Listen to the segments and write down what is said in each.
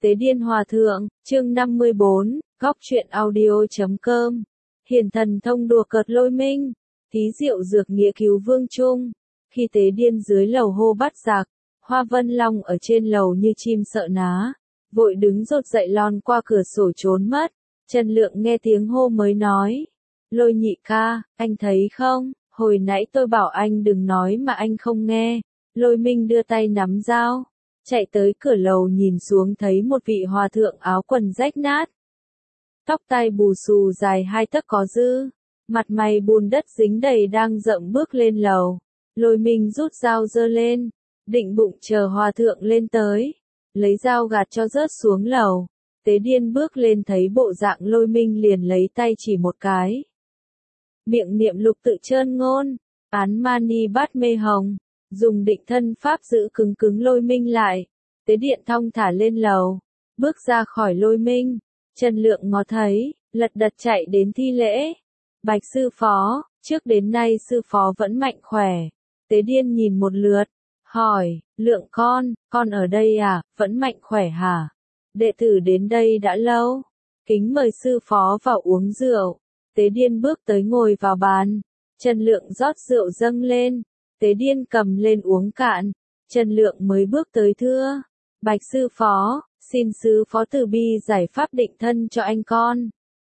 Tế Điên Hòa Thượng, chương 54, góc truyện audio.com. Hiền thần thông đùa cợt Lôi Minh, thí diệu dược nghĩa cứu vương trung. Khi Tế Điên dưới lầu hô bắt giặc, Hoa Vân Long ở trên lầu như chim sợ ná, vội đứng rột dậy lon qua cửa sổ trốn mất. Trần Lượng nghe tiếng hô mới nói, Lôi nhị ca, anh thấy không, hồi nãy tôi bảo anh đừng nói mà anh không nghe. Lôi Minh đưa tay nắm dao, chạy tới cửa lầu nhìn xuống thấy một vị hòa thượng áo quần rách nát. Tóc tai bù xù dài 2 tấc có dư, mặt mày bùn đất dính đầy đang rậm bước lên lầu. Lôi Minh rút dao giơ lên, định bụng chờ hòa thượng lên tới, lấy dao gạt cho rớt xuống lầu. Tế Điên bước lên thấy bộ dạng Lôi Minh liền lấy tay chỉ một cái. Miệng niệm lục tự trơn ngôn, án mani bát mê hồng, dùng định thân pháp giữ cứng cứng Lôi Minh lại. Tế Điện thong thả lên lầu, bước ra khỏi Lôi Minh. Trần Lượng ngó thấy, lật đật chạy đến thi lễ. Bạch sư phó, trước đến nay sư phó vẫn mạnh khỏe. Tế Điên nhìn một lượt, hỏi, Lượng con ở đây à, vẫn mạnh khỏe hả? Đệ tử đến đây đã lâu, kính mời sư phó vào uống rượu. Tế Điên bước tới ngồi vào bàn, Trần Lượng rót rượu dâng lên, Tế Điên cầm lên uống cạn. Trần Lượng mới bước tới thưa, Bạch sư phó, xin sư phó từ bi giải pháp định thân cho anh con.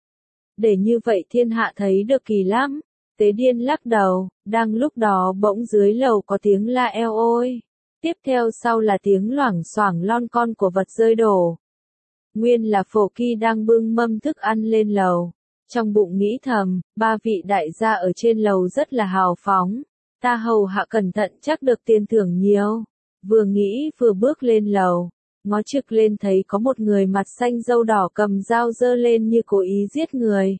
Để như vậy thiên hạ thấy được kỳ lắm. Tế Điên lắc đầu, đang lúc đó bỗng dưới lầu có tiếng la eo ôi. Tiếp theo sau là tiếng loảng xoảng lon con của vật rơi đổ. Nguyên là Phổ Kỳ đang bưng mâm thức ăn lên lầu. Trong bụng nghĩ thầm, 3 vị đại gia ở trên lầu rất là hào phóng. Ta hầu hạ cẩn thận chắc được tiền thưởng nhiều. Vừa nghĩ vừa bước lên lầu, ngó trực lên thấy có một người mặt xanh râu đỏ cầm dao giơ lên như cố ý giết người.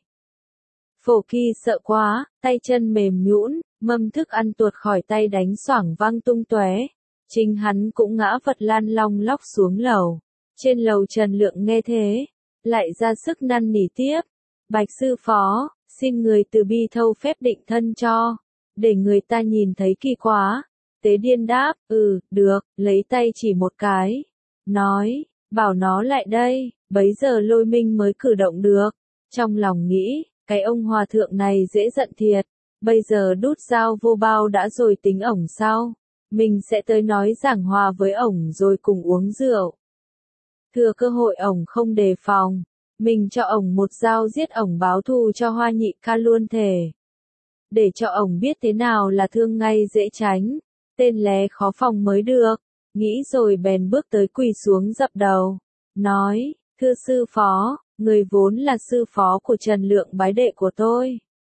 Phổ Kỳ sợ quá, tay chân mềm nhũn, mâm thức ăn tuột khỏi tay đánh xoảng văng tung tóe. Chính hắn cũng ngã vật lan long lóc xuống lầu. Trên lầu Trần Lượng nghe thế, lại ra sức năn nỉ tiếp. Bạch sư phó, xin người từ bi thâu phép định thân cho, để người ta nhìn thấy kỳ quá. Tế Điên đáp, được, lấy tay chỉ một cái. Nói, bảo nó lại đây, bấy giờ Lôi Minh mới cử động được. Trong lòng nghĩ, cái ông hòa thượng này dễ giận thiệt, bây giờ đút dao vô bao đã rồi tính ổng sau. Mình sẽ tới nói giảng hòa với ổng rồi cùng uống rượu. Thừa cơ hội ổng không đề phòng, mình cho ổng một dao giết ổng báo thù cho Hoa nhị ca luôn thể. Để cho ổng biết thế nào là thương ngay dễ tránh, tên lé khó phòng mới được. Nghĩ rồi bèn bước tới quỳ xuống dập đầu, nói, thưa sư phó, người vốn là sư phó của Trần Lượng bái đệ của tôi.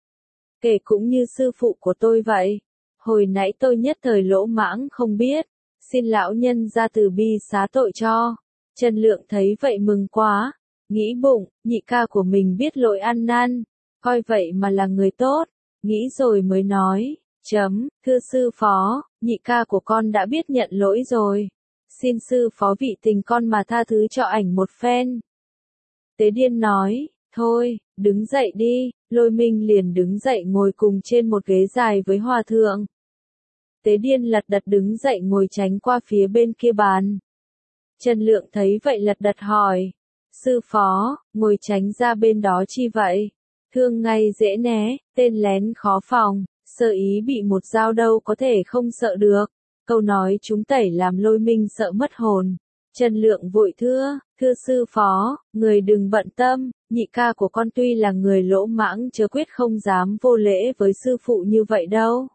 Kể cũng như sư phụ của tôi vậy. Hồi nãy tôi nhất thời lỗ mãng không biết, xin lão nhân ra từ bi xá tội cho. Trần Lượng thấy vậy mừng quá, nghĩ bụng, nhị ca của mình biết lỗi ăn năn, coi vậy mà là người tốt, nghĩ rồi mới nói, thưa sư phó, nhị ca của con đã biết nhận lỗi rồi, xin sư phó vị tình con mà tha thứ cho ảnh một phen. Tế Điên nói, thôi, đứng dậy đi. Lôi Minh liền đứng dậy ngồi cùng trên một ghế dài với hòa thượng. Tế Điên lật đật đứng dậy ngồi tránh qua phía bên kia bàn. Trần Lượng thấy vậy lật đật hỏi, sư phó, ngồi tránh ra bên đó chi vậy? Thương ngay dễ né, tên lén khó phòng, sợ ý bị một dao đâu có thể không sợ được. Câu nói chúng tẩy làm Lôi Minh sợ mất hồn. Trần Lượng vội thưa sư phó, người đừng bận tâm, nhị ca của con tuy là người lỗ mãng chớ quyết không dám vô lễ với sư phụ như vậy đâu.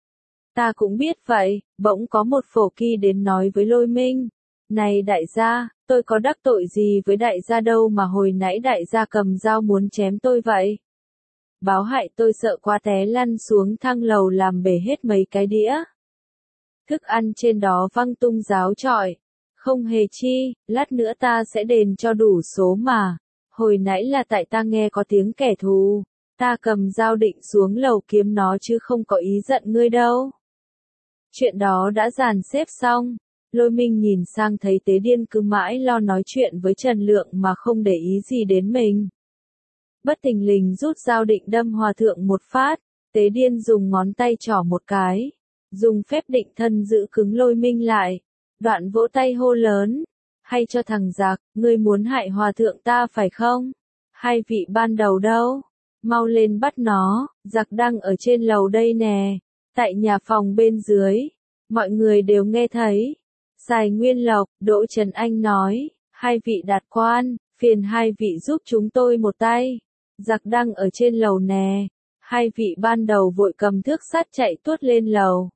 Ta cũng biết vậy, bỗng có một Phổ Kỳ đến nói với Lôi Minh, này đại gia, tôi có đắc tội gì với đại gia đâu mà hồi nãy đại gia cầm dao muốn chém tôi vậy. Báo hại tôi sợ quá té lăn xuống thang lầu làm bể hết mấy cái đĩa. Thức ăn trên đó văng tung ráo trọi. Không hề chi, lát nữa ta sẽ đền cho đủ số mà. Hồi nãy là tại ta nghe có tiếng kẻ thù, ta cầm dao định xuống lầu kiếm nó chứ không có ý giận ngươi đâu. Chuyện đó đã dàn xếp xong. Lôi Minh nhìn sang thấy Tế Điên cứ mãi lo nói chuyện với Trần Lượng mà không để ý gì đến mình. Bất thình lình rút dao định đâm hòa thượng một phát. Tế Điên dùng ngón tay trỏ một cái, dùng phép định thân giữ cứng Lôi Minh lại. Đoạn vỗ tay hô lớn, hay cho thằng giặc, ngươi muốn hại hòa thượng ta phải không? Hai vị ban đầu đâu? Mau lên bắt nó, giặc đang ở trên lầu đây nè, tại nhà phòng bên dưới. Mọi người đều nghe thấy. Sài Nguyên Lộc, Đỗ Trấn Anh nói, hai vị đạt quan, phiền hai vị giúp chúng tôi một tay. Giặc đang ở trên lầu nè. Hai vị ban đầu vội cầm thước sắt chạy tuốt lên lầu.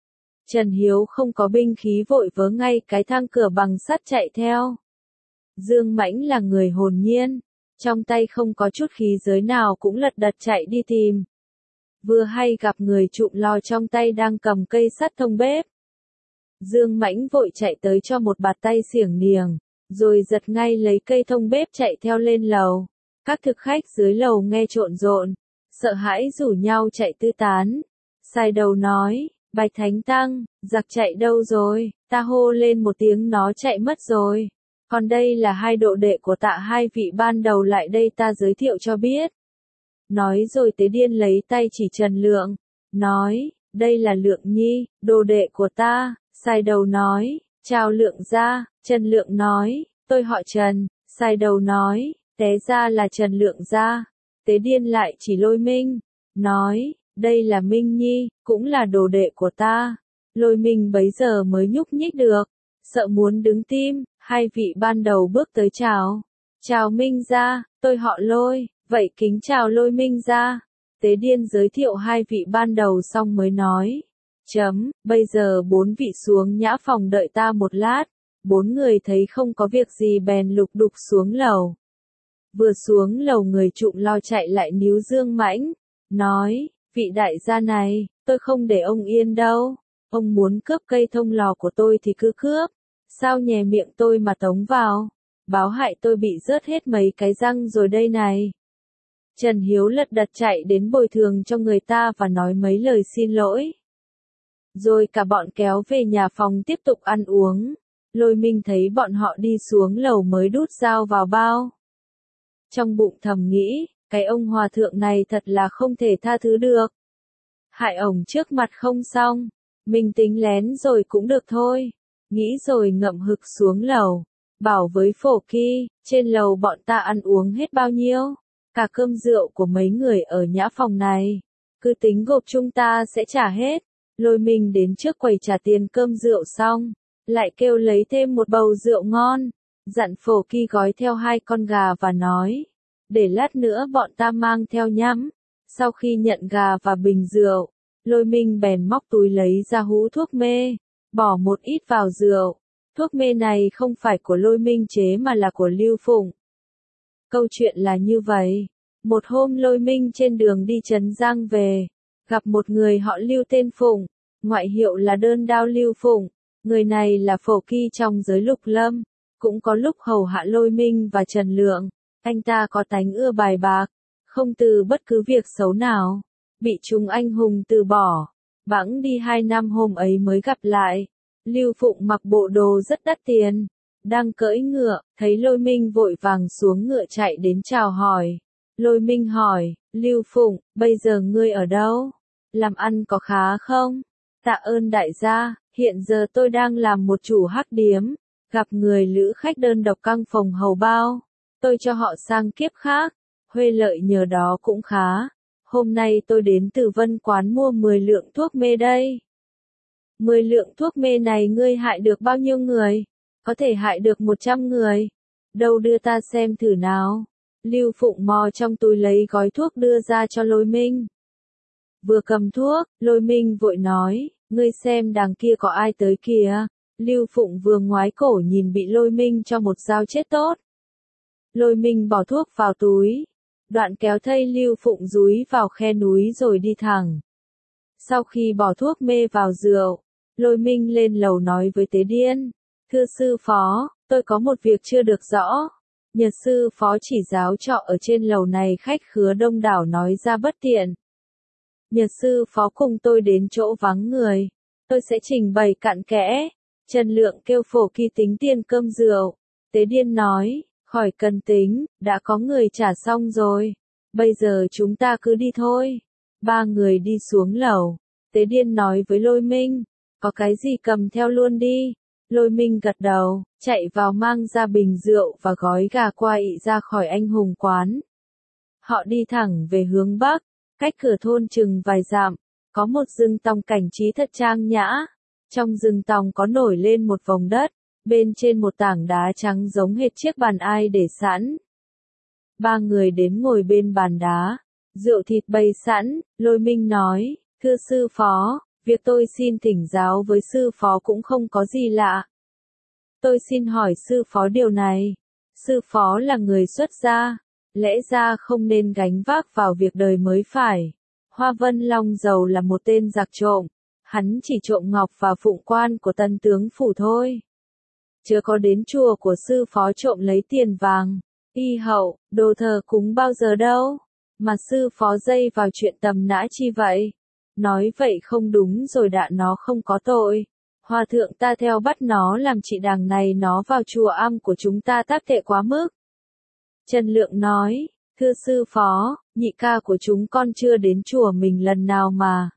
Trần Hiếu không có binh khí vội vớ ngay cái thang cửa bằng sắt chạy theo. Dương Mãnh là người hồn nhiên, trong tay không có chút khí giới nào cũng lật đật chạy đi tìm. Vừa hay gặp người trụm lò trong tay đang cầm cây sắt thông bếp. Dương Mãnh vội chạy tới cho một bạt tay xiềng niềng, rồi giật ngay lấy cây thông bếp chạy theo lên lầu. Các thực khách dưới lầu nghe trộn rộn, sợ hãi rủ nhau chạy tứ tán. Sai đầu nói, Bạch Thánh Tăng, giặc chạy đâu rồi? Ta hô lên một tiếng nó chạy mất rồi. Còn đây là hai độ đệ của Tạ hai vị ban đầu lại đây ta giới thiệu cho biết. Nói rồi Tế Điên lấy tay chỉ Trần Lượng, nói, đây là Lượng Nhi, đồ đệ của ta. Sai đầu nói, chào Lượng gia. Trần Lượng nói, tôi họ Trần. Sai đầu nói, té ra là Trần Lượng gia. Tế Điên lại chỉ Lôi Minh, nói, đây là Minh Nhi, cũng là đồ đệ của ta. Lôi Minh bấy giờ mới nhúc nhích được, sợ muốn đứng tim. Hai vị ban đầu bước tới chào. Chào Minh gia, tôi họ Lôi, vậy kính chào Lôi Minh gia. Tế Điên giới thiệu hai vị ban đầu xong mới nói. Bây giờ bốn vị xuống nhã phòng đợi ta một lát. Bốn người thấy không có việc gì bèn lục đục xuống lầu. Vừa xuống lầu người trụm lo chạy lại níu Dương Mãnh, nói, vị đại gia này, tôi không để ông yên đâu. Ông muốn cướp cây thông lò của tôi thì cứ cướp. Sao nhè miệng tôi mà tống vào? Báo hại tôi bị rớt hết mấy cái răng rồi đây này. Trần Hiếu lật đật chạy đến bồi thường cho người ta và nói mấy lời xin lỗi. Rồi cả bọn kéo về nhà phòng tiếp tục ăn uống. Lôi Minh thấy bọn họ đi xuống lầu mới đút dao vào bao. Trong bụng thầm nghĩ, cái ông hòa thượng này thật là không thể tha thứ được. Hại ổng trước mặt không xong, mình tính lén rồi cũng được thôi. Nghĩ rồi ngậm hực xuống lầu, bảo với Phổ Kỳ, trên lầu bọn ta ăn uống hết bao nhiêu, cả cơm rượu của mấy người ở nhã phòng này, cứ tính gộp chúng ta sẽ trả hết. Lôi Minh đến trước quầy trả tiền cơm rượu xong, lại kêu lấy thêm một bầu rượu ngon, dặn Phổ Kỳ gói theo 2 con gà và nói, để lát nữa bọn ta mang theo nhắm. Sau khi nhận gà và bình rượu, Lôi Minh bèn móc túi lấy ra hũ thuốc mê, bỏ một ít vào rượu. Thuốc mê này không phải của Lôi Minh chế mà là của Lưu Phụng. Câu chuyện là như vậy. Một hôm Lôi Minh trên đường đi Trấn Giang về, gặp một người họ Lưu tên Phụng, ngoại hiệu là Đơn Đao Lưu Phụng. Người này là Phổ Kỳ trong giới Lục Lâm, cũng có lúc hầu hạ Lôi Minh và Trần Lượng. Anh ta có tánh ưa bài bạc, không từ bất cứ việc xấu nào, bị chúng anh hùng từ bỏ. Bẵng đi 2 năm hôm ấy mới gặp lại. Lưu Phụng mặc bộ đồ rất đắt tiền, đang cưỡi ngựa, thấy Lôi Minh vội vàng xuống ngựa chạy đến chào hỏi. Lôi Minh hỏi, Lưu Phụng, bây giờ ngươi ở đâu? Làm ăn có khá không? Tạ ơn đại gia, hiện giờ tôi đang làm một chủ hắc điếm, gặp người lữ khách đơn độc căng phòng hầu bao. Tôi cho họ sang kiếp khác, huê lợi nhờ đó cũng khá. Hôm nay tôi đến từ Vân Quán mua 10 lượng thuốc mê đây. 10 lượng thuốc mê này ngươi hại được bao nhiêu người? Có thể hại được 100 người. Đâu đưa ta xem thử nào. Lưu Phụng mò trong túi lấy gói thuốc đưa ra cho Lôi Minh. Vừa cầm thuốc, Lôi Minh vội nói, ngươi xem đằng kia có ai tới kìa. Lưu Phụng vừa ngoái cổ nhìn bị Lôi Minh cho một dao chết tốt. Lôi Minh bỏ thuốc vào túi, đoạn kéo thây Lưu Phụng dúi vào khe núi rồi đi thẳng. Sau khi bỏ thuốc mê vào rượu, Lôi Minh lên lầu nói với Tế Điên, thưa sư phó, tôi có một việc chưa được rõ. Nhờ sư phó chỉ giáo trọ ở trên lầu này khách khứa đông đảo nói ra bất tiện. Nhờ sư phó cùng tôi đến chỗ vắng người, tôi sẽ trình bày cặn kẽ. Trần Lượng kêu Phổ Kỳ tính tiền cơm rượu. Tế Điên nói, khỏi cần tính, đã có người trả xong rồi. Bây giờ chúng ta cứ đi thôi. 3 người đi xuống lầu. Tế Điên nói với Lôi Minh, có cái gì cầm theo luôn đi. Lôi Minh gật đầu, chạy vào mang ra bình rượu và gói gà quay ra khỏi anh hùng quán. Họ đi thẳng về hướng bắc, cách cửa thôn chừng vài dặm, có một rừng tòng cảnh trí thật trang nhã. Trong rừng tòng có nổi lên một vòng đất, bên trên một tảng đá trắng giống hệt chiếc bàn ai để sẵn. Ba người đến ngồi bên bàn đá, rượu thịt bày sẵn, Lôi Minh nói, thưa sư phó, việc tôi xin thỉnh giáo với sư phó cũng không có gì lạ. Tôi xin hỏi sư phó điều này, sư phó là người xuất gia, lẽ ra không nên gánh vác vào việc đời mới phải. Hoa Vân Long Dầu là một tên giặc trộm, hắn chỉ trộm ngọc và phụng quan của tân tướng phủ thôi. Chưa có đến chùa của sư phó trộm lấy tiền vàng, y hậu, đồ thờ cúng bao giờ đâu, mà sư phó dây vào chuyện tầm nã chi vậy? Nói vậy không đúng rồi, đạ nó không có tội. Hòa thượng ta theo bắt nó làm chị đàng này nó vào chùa am của chúng ta tác tệ quá mức. Trần Lượng nói, thưa sư phó, nhị ca của chúng con chưa đến chùa mình lần nào mà.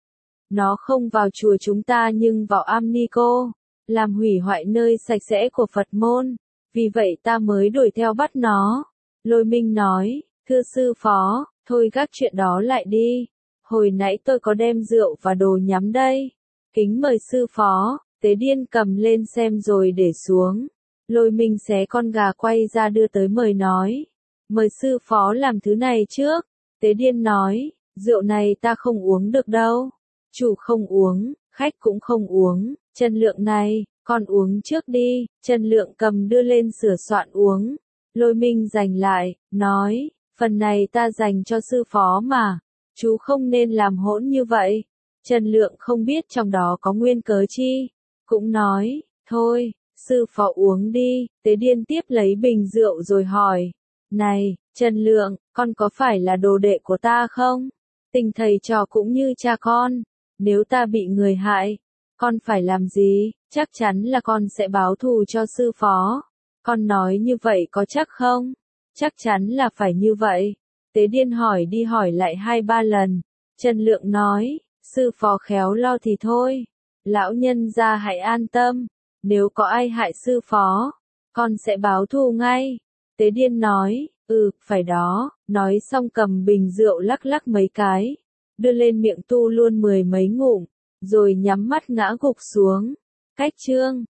Nó không vào chùa chúng ta nhưng vào am ni cô, làm hủy hoại nơi sạch sẽ của Phật môn, vì vậy ta mới đuổi theo bắt nó. Lôi Minh nói, thưa sư phó, thôi gác chuyện đó lại đi, hồi nãy tôi có đem rượu và đồ nhắm đây. Kính mời sư phó. Tế Điên cầm lên xem rồi để xuống. Lôi Minh xé con gà quay ra đưa tới mời nói, mời sư phó làm thứ này trước. Tế Điên nói, rượu này ta không uống được đâu. Chủ không uống, khách cũng không uống. Trần Lượng này, con uống trước đi. Trần Lượng cầm đưa lên sửa soạn uống. Lôi Minh giành lại, nói, phần này ta dành cho sư phó mà, chú không nên làm hỗn như vậy. Trần Lượng không biết trong đó có nguyên cớ chi, cũng nói, thôi, sư phó uống đi. Tế Điên tiếp lấy bình rượu rồi hỏi, này, Trần Lượng, con có phải là đồ đệ của ta không? Tình thầy trò cũng như cha con, nếu ta bị người hại, con phải làm gì? Chắc chắn là con sẽ báo thù cho sư phó. Con nói như vậy có chắc không? Chắc chắn là phải như vậy. Tế Điên hỏi đi hỏi lại 2-3 lần. Trần Lượng nói, sư phó khéo lo thì thôi. Lão nhân gia hãy an tâm. Nếu có ai hại sư phó, con sẽ báo thù ngay. Tế Điên nói, phải đó. Nói xong cầm bình rượu lắc lắc mấy cái, đưa lên miệng tu luôn 10 mấy ngụm, rồi nhắm mắt ngã gục xuống. Cách chương